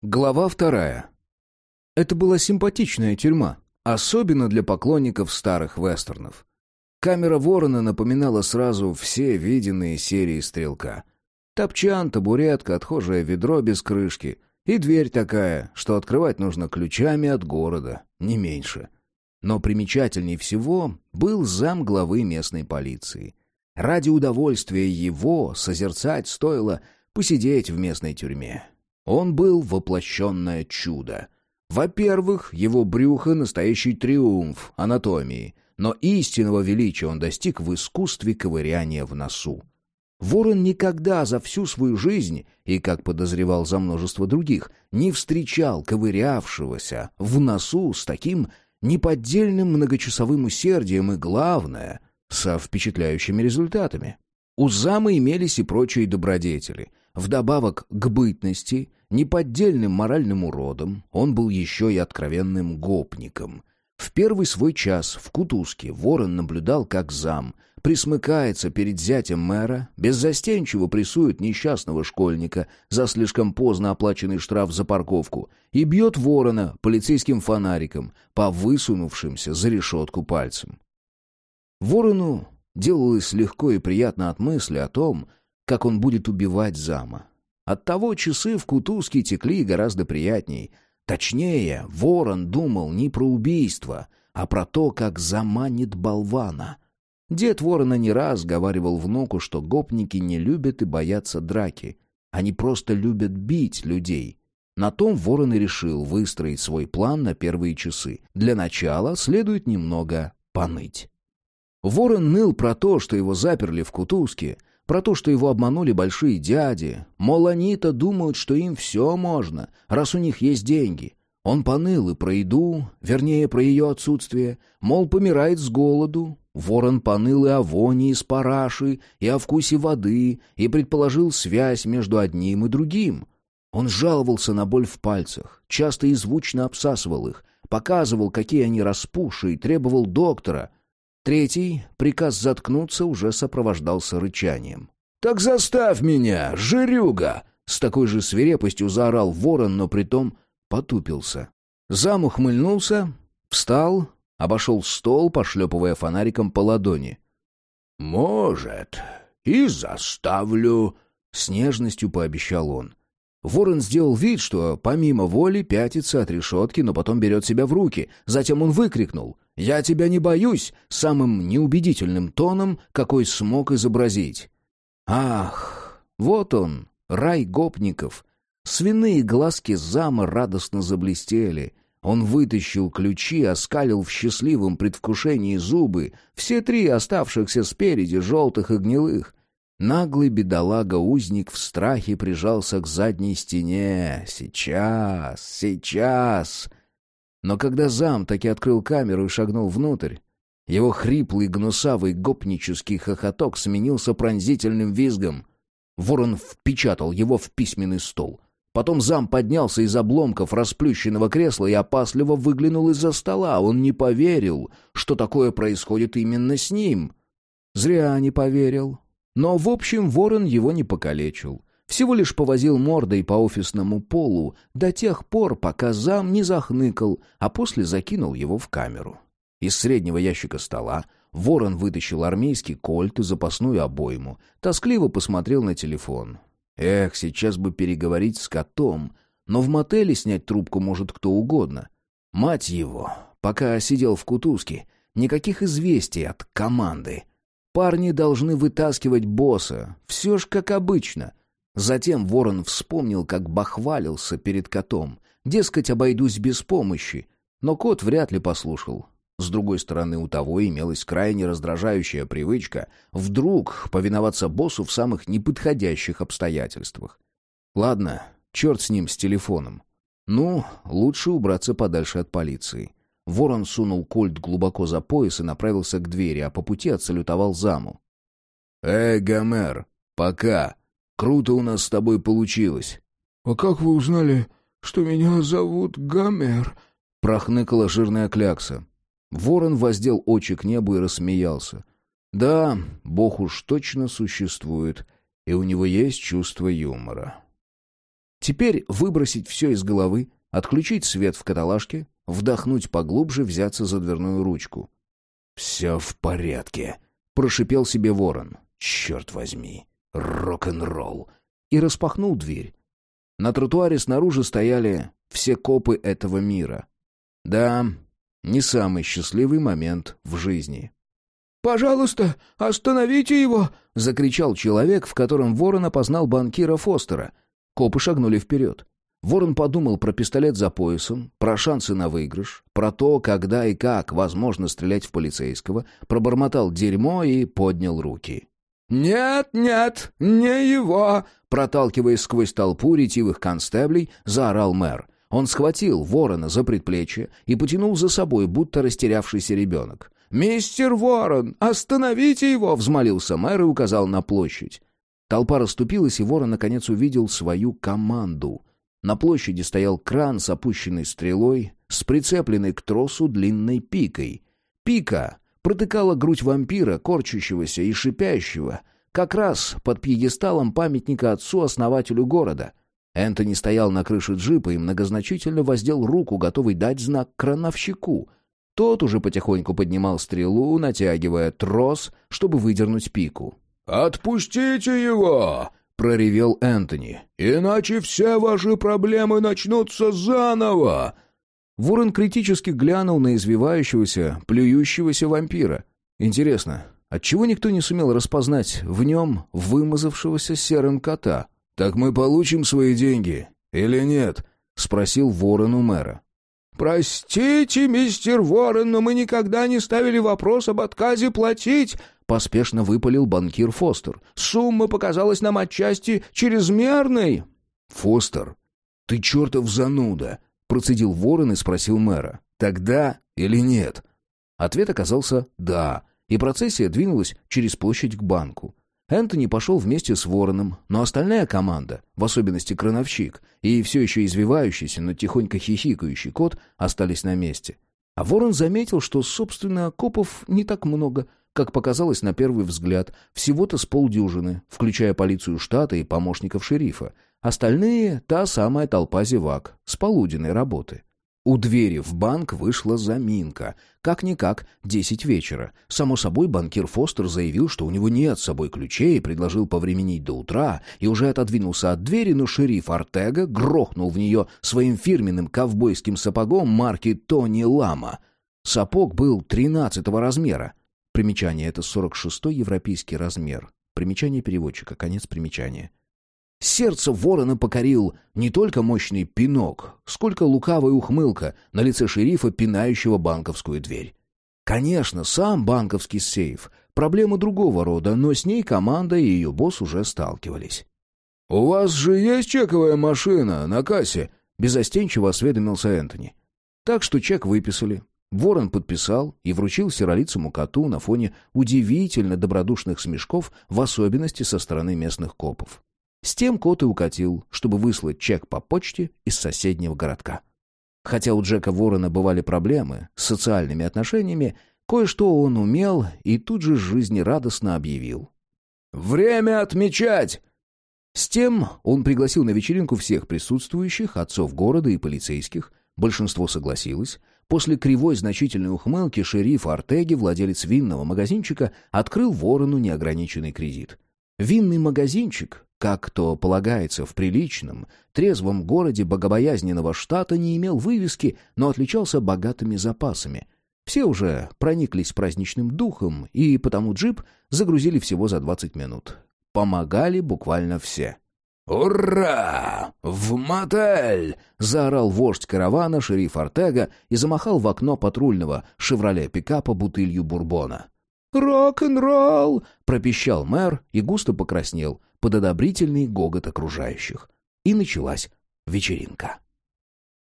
Глава 2. Это была симпатичная тюрьма, особенно для поклонников старых вестернов. Камера Ворона напоминала сразу все виденные серии «Стрелка». Топчан, табуретка, отхожее ведро без крышки и дверь такая, что открывать нужно ключами от города, не меньше. Но примечательней всего был замглавы местной полиции. Ради удовольствия его созерцать стоило посидеть в местной тюрьме. Он был воплощенное чудо. Во-первых, его брюхо — настоящий триумф анатомии, но истинного величия он достиг в искусстве ковыряния в носу. Ворон никогда за всю свою жизнь, и, как подозревал за множество других, не встречал ковырявшегося в носу с таким неподдельным многочасовым усердием и, главное, со впечатляющими результатами. У зама имелись и прочие добродетели. Вдобавок к бытности, неподдельным моральным уродом, он был еще и откровенным гопником. В первый свой час в кутузке Ворон наблюдал, как зам присмыкается перед зятем мэра, беззастенчиво прессует несчастного школьника за слишком поздно оплаченный штраф за парковку и бьет Ворона полицейским фонариком по высунувшимся за решетку пальцам. Ворону делалось легко и приятно от мысли о том, как он будет убивать зама. Оттого часы в кутузке текли гораздо приятней. Точнее, Ворон думал не про убийство, а про то, как заманит болвана. Дед Ворона не раз говаривал внуку, что гопники не любят и боятся драки. Они просто любят бить людей. На том Ворон и решил выстроить свой план на первые часы. Для начала следует немного поныть. Ворон ныл про то, что его заперли в кутузке, про то, что его обманули большие дяди. Мол, они-то думают, что им все можно, раз у них есть деньги. Он поныл и про еду, вернее, про ее отсутствие. Мол, помирает с голоду. Ворон поныл и о воне из параши, и о вкусе воды, и предположил связь между одним и другим. Он жаловался на боль в пальцах, часто и звучно обсасывал их, показывал, какие они распухшие, требовал доктора. Третий, приказ заткнуться, уже сопровождался рычанием. «Так заставь меня, жирюга!» С такой же свирепостью заорал Ворон, но притом потупился. Зам ухмыльнулся, встал, обошел стол, пошлепывая фонариком по ладони. «Может, и заставлю», — с нежностью пообещал он. Ворон сделал вид, что помимо воли пятится от решетки, но потом берет себя в руки. Затем он выкрикнул: «Я тебя не боюсь!» самым неубедительным тоном, какой смог изобразить. Ах, вот он, рай гопников. Свиные глазки зама радостно заблестели. Он вытащил ключи, оскалил в счастливом предвкушении зубы, все три оставшихся спереди, желтых и гнилых. Наглый бедолага-узник в страхе прижался к задней стене. Сейчас. Но когда зам таки открыл камеру и шагнул внутрь, его хриплый гнусавый гопнический хохоток сменился пронзительным визгом. Ворон впечатал его в письменный стол. Потом зам поднялся из обломков расплющенного кресла и опасливо выглянул из-за стола. Он не поверил, что такое происходит именно с ним. Зря не поверил. Но, в общем, Ворон его не покалечил. Всего лишь повозил мордой по офисному полу до тех пор, пока зам не захныкал, а после закинул его в камеру. Из среднего ящика стола Ворон вытащил армейский кольт и запасную обойму, тоскливо посмотрел на телефон. Эх, сейчас бы переговорить с котом, но в мотеле снять трубку может кто угодно. Мать его, пока сидел в кутузке, никаких известий от команды. Парни должны вытаскивать босса, все ж как обычно. Затем Ворон вспомнил, как бахвалился перед котом. Дескать, обойдусь без помощи. Но кот вряд ли послушал. С другой стороны, у того имелась крайне раздражающая привычка вдруг повиноваться боссу в самых неподходящих обстоятельствах. Ладно, черт с ним, с телефоном. Ну, лучше убраться подальше от полиции. Ворон сунул кольт глубоко за пояс и направился к двери, а по пути отсалютовал заму. Гомер, пока. Круто у нас с тобой получилось». «А как вы узнали, что меня зовут Гомер?» — прохныкала жирная клякса. Ворон воздел очи к небу и рассмеялся. «Да, Бог уж точно существует, и у него есть чувство юмора». Теперь выбросить все из головы, отключить свет в каталажке, вдохнуть поглубже, взяться за дверную ручку. «Все в порядке», — прошипел себе ворон. «Черт возьми, рок-н-ролл!» И распахнул дверь. На тротуаре снаружи стояли все копы этого мира. Да, не самый счастливый момент в жизни. «Пожалуйста, остановите его!» — закричал человек, в котором ворон опознал банкира Фостера. Копы шагнули вперед. Ворон подумал про пистолет за поясом, про шансы на выигрыш, про то, когда и как возможно стрелять в полицейского, пробормотал дерьмо и поднял руки. «Нет, нет, не его!» Проталкиваясь сквозь толпу ретивых констеблей, заорал мэр. Он схватил ворона за предплечье и потянул за собой, будто растерявшийся ребенок. «Мистер Ворон, остановите его!» — взмолился мэр и указал на площадь. Толпа расступилась, и ворон наконец увидел свою команду. На площади стоял кран с опущенной стрелой, с прицепленной к тросу длинной пикой. Пика протыкала грудь вампира, корчащегося и шипящего, как раз под пьедесталом памятника отцу-основателю города. Энтони стоял на крыше джипа и многозначительно воздел руку, готовый дать знак крановщику. Тот уже потихоньку поднимал стрелу, натягивая трос, чтобы выдернуть пику. «Отпустите его!» — проревел Энтони. «Иначе все ваши проблемы начнутся заново!» Ворон критически глянул на извивающегося, плюющегося вампира. Интересно, отчего никто не сумел распознать в нем вымазавшегося серым кота? «Так мы получим свои деньги или нет?» — спросил ворон у мэра. «Простите, мистер Ворон, но мы никогда не ставили вопрос об отказе платить», — поспешно выпалил банкир Фостер. «Сумма показалась нам отчасти чрезмерной». «Фостер, ты чертов зануда», — процедил ворон и спросил мэра. «Тогда или нет?» Ответ оказался «да», и процессия двинулась через площадь к банку. Энтони пошел вместе с вороном, но остальная команда, в особенности крановщик, и все еще извивающийся, но тихонько хихикающий кот остались на месте. А ворон заметил, что, собственно, копов не так много, как показалось на первый взгляд, всего-то с полдюжины, включая полицию штата и помощников шерифа. Остальные — та самая толпа зевак с полуденной работы. У двери в банк вышла заминка. Как-никак, 10 вечера. Само собой, банкир Фостер заявил, что у него нет с собой ключей, предложил повременить до утра и уже отодвинулся от двери, но шериф Ортега грохнул в нее своим фирменным ковбойским сапогом марки «Тони Лама». Сапог был 13-го размера. Примечание — это 46-й европейский размер. Примечание переводчика, конец примечания. Сердце ворона покорил не только мощный пинок, сколько лукавая ухмылка на лице шерифа, пинающего банковскую дверь. Конечно, сам банковский сейф — проблема другого рода, но с ней команда и ее босс уже сталкивались. «У вас же есть чековая машина на кассе?» — беззастенчиво осведомился Энтони. Так что чек выписали. Ворон подписал и вручил серолицому коту на фоне удивительно добродушных смешков, в особенности со стороны местных копов. С тем кот и укатил, чтобы выслать чек по почте из соседнего городка. Хотя у Джека Ворона бывали проблемы с социальными отношениями, кое-что он умел и тут же жизнерадостно объявил. «Время отмечать!» С тем он пригласил на вечеринку всех присутствующих, отцов города и полицейских. Большинство согласилось. После кривой значительной ухмылки шериф Ортеги, владелец винного магазинчика, открыл Ворону неограниченный кредит. Винный магазинчик, как то полагается в приличном, трезвом городе богобоязненного штата, не имел вывески, но отличался богатыми запасами. Все уже прониклись праздничным духом, и потому джип загрузили всего за 20 минут. Помогали буквально все. «Ура! В мотель!» — заорал вождь каравана, шериф Ортега, и замахал в окно патрульного «Шевроле-пикапа» бутылью бурбона. «Рок-н-ролл!» — пропищал мэр и густо покраснел под одобрительный гогот окружающих. И началась вечеринка.